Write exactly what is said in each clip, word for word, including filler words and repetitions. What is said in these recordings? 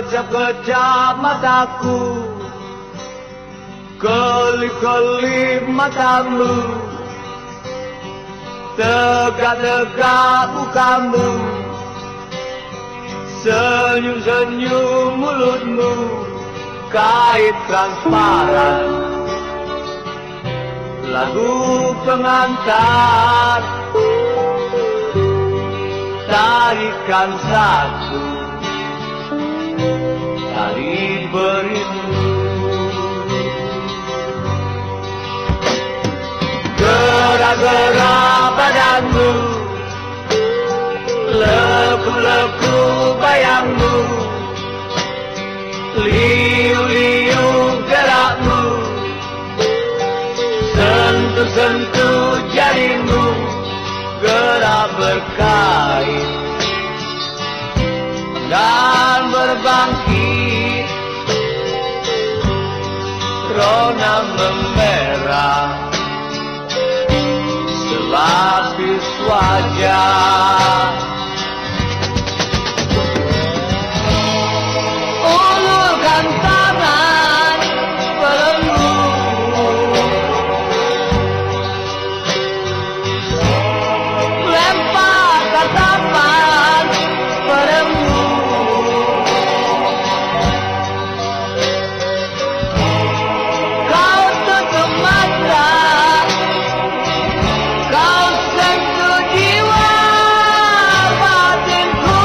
Kejap-kejap mataku, kelip-kelip matamu, tegak-tegak mukamu, senyum-senyum mulutmu, kait transparan, lagu pengantar, tarikan satu tari berindu. Gerak-gerak badanmu, leku-leku bayangmu, liu-liu gerakmu, sentuh-sentuh jarimu, gerak berkait dan berbangkit, rona memerah selapis wajah. Ulurkan tangan pelenggu, lempar tatapan padamu, kau tutup mata, kau sentuh jiwa batinku.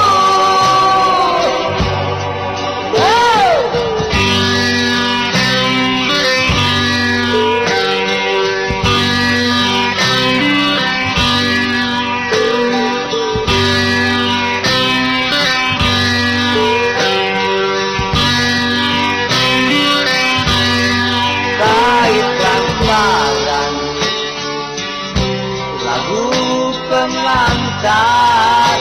Kaitkan tangan, lagu pengantar,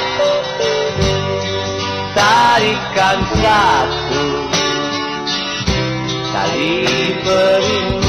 tarikan satu tali berindu.